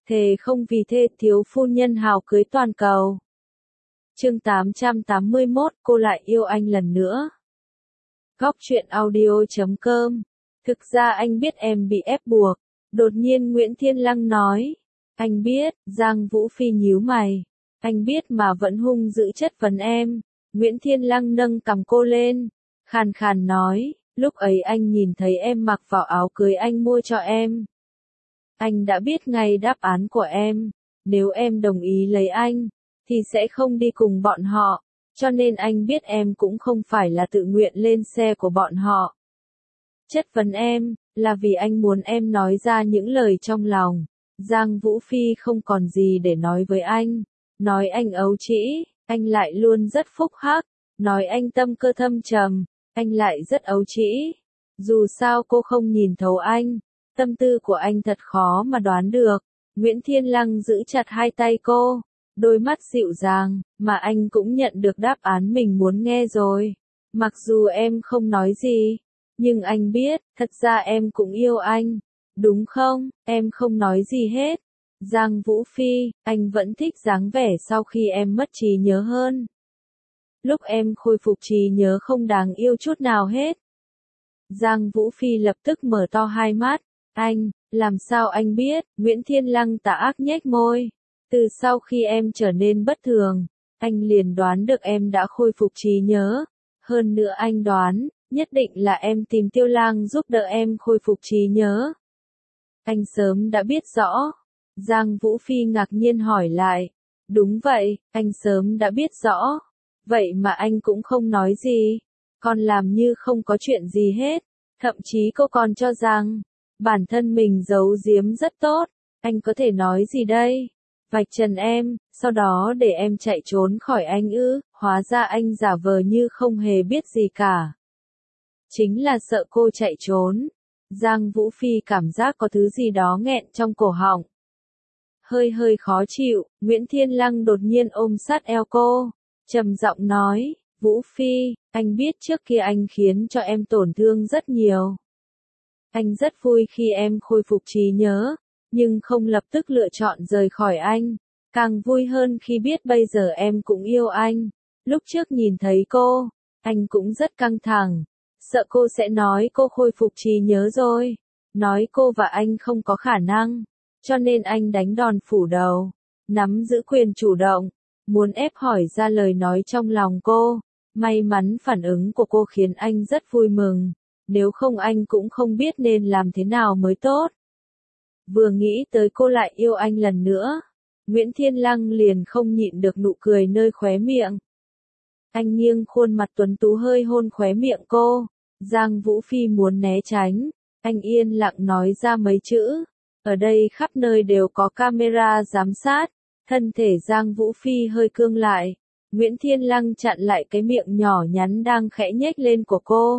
thề không vì thê thiếu phu nhân hào cưới toàn cầu. Chương 881, cô lại yêu anh lần nữa. Góc truyện audio.com. Thực ra anh biết em bị ép buộc. Đột nhiên Nguyễn Thiên Lăng nói. Anh biết, Giang Vũ Phi nhíu mày. Anh biết mà vẫn hung dữ chất vấn em. Nguyễn Thiên Lăng nâng cằm cô lên. Khàn khàn nói, lúc ấy anh nhìn thấy em mặc vào áo cưới anh mua cho em. Anh đã biết ngay đáp án của em. Nếu em đồng ý lấy anh, thì sẽ không đi cùng bọn họ. Cho nên anh biết em cũng không phải là tự nguyện lên xe của bọn họ. Chất vấn em, là vì anh muốn em nói ra những lời trong lòng. Giang Vũ Phi không còn gì để nói với anh. Nói anh ấu trĩ, anh lại luôn rất phúc hắc. Nói anh tâm cơ thâm trầm, anh lại rất ấu trĩ. Dù sao cô không nhìn thấu anh, tâm tư của anh thật khó mà đoán được. Nguyễn Thiên Lăng giữ chặt hai tay cô, đôi mắt dịu dàng, mà anh cũng nhận được đáp án mình muốn nghe rồi. Mặc dù em không nói gì, nhưng anh biết, thật ra em cũng yêu anh. Đúng không, em không nói gì hết. Giang Vũ Phi, anh vẫn thích dáng vẻ sau khi em mất trí nhớ hơn. Lúc em khôi phục trí nhớ không đáng yêu chút nào hết. Giang Vũ Phi lập tức mở to hai mắt. Anh, làm sao anh biết? Nguyễn Thiên Lăng tà ác nhếch môi. Từ sau khi em trở nên bất thường, anh liền đoán được em đã khôi phục trí nhớ. Hơn nữa anh đoán, nhất định là em tìm Tiêu Lang giúp đỡ em khôi phục trí nhớ. Anh sớm đã biết rõ. Giang Vũ Phi ngạc nhiên hỏi lại. Đúng vậy, anh sớm đã biết rõ. Vậy mà anh cũng không nói gì. Còn làm như không có chuyện gì hết. Thậm chí cô còn cho rằng, bản thân mình giấu giếm rất tốt. Anh có thể nói gì đây? Vạch trần em, sau đó để em chạy trốn khỏi anh ư? Hóa ra anh giả vờ như không hề biết gì cả. Chính là sợ cô chạy trốn. Giang Vũ Phi cảm giác có thứ gì đó nghẹn trong cổ họng. Hơi khó chịu, Nguyễn Thiên Lăng đột nhiên ôm sát eo cô, trầm giọng nói, Vũ Phi, anh biết trước kia anh khiến cho em tổn thương rất nhiều. Anh rất vui khi em khôi phục trí nhớ, nhưng không lập tức lựa chọn rời khỏi anh. Càng vui hơn khi biết bây giờ em cũng yêu anh. Lúc trước nhìn thấy cô, anh cũng rất căng thẳng. Sợ cô sẽ nói cô khôi phục trí nhớ rồi. Nói cô và anh không có khả năng. Cho nên anh đánh đòn phủ đầu. Nắm giữ quyền chủ động. Muốn ép hỏi ra lời nói trong lòng cô. May mắn phản ứng của cô khiến anh rất vui mừng. Nếu không anh cũng không biết nên làm thế nào mới tốt. Vừa nghĩ tới cô lại yêu anh lần nữa, Nguyễn Thiên Lăng liền không nhịn được nụ cười nơi khóe miệng. Anh nghiêng khuôn mặt tuấn tú hơi hôn khóe miệng cô. Giang Vũ Phi muốn né tránh, anh yên lặng nói ra mấy chữ. Ở đây khắp nơi đều có camera giám sát. Thân thể Giang Vũ Phi hơi cương lại. Nguyễn Thiên Lăng chặn lại cái miệng nhỏ nhắn đang khẽ nhếch lên của cô.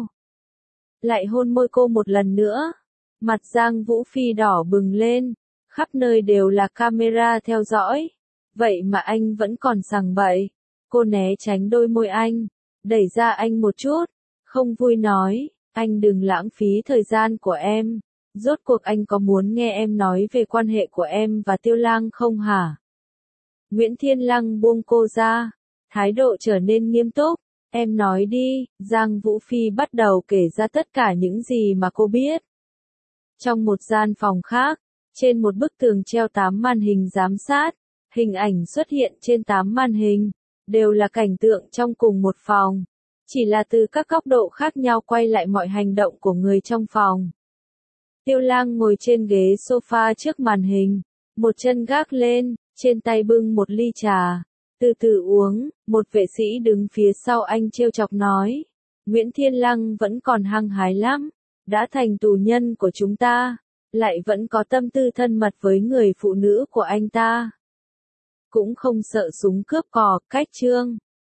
Lại hôn môi cô một lần nữa. Mặt Giang Vũ Phi đỏ bừng lên. Khắp nơi đều là camera theo dõi. Vậy mà anh vẫn còn sằng bậy. Cô né tránh đôi môi anh. Đẩy ra anh một chút. Không vui nói. Anh đừng lãng phí thời gian của em. Rốt cuộc anh có muốn nghe em nói về quan hệ của em và Tiêu Lang không hả? Nguyễn Thiên Lăng buông cô ra. Thái độ trở nên nghiêm túc. Em nói đi. Giang Vũ Phi bắt đầu kể ra tất cả những gì mà cô biết. Trong một gian phòng khác, trên một bức tường treo 8 màn hình giám sát, hình ảnh xuất hiện trên 8 màn hình, đều là cảnh tượng trong cùng một phòng. Chỉ là từ các góc độ khác nhau quay lại mọi hành động của người trong phòng. Tiêu Lang ngồi trên ghế sofa trước màn hình, một chân gác lên, trên tay bưng một ly trà, từ từ uống. Một vệ sĩ đứng phía sau anh trêu chọc nói, Nguyễn Thiên Lăng vẫn còn hăng hái lắm, đã thành tù nhân của chúng ta, lại vẫn có tâm tư thân mật với người phụ nữ của anh ta. Cũng không sợ súng cướp cò, cách trương.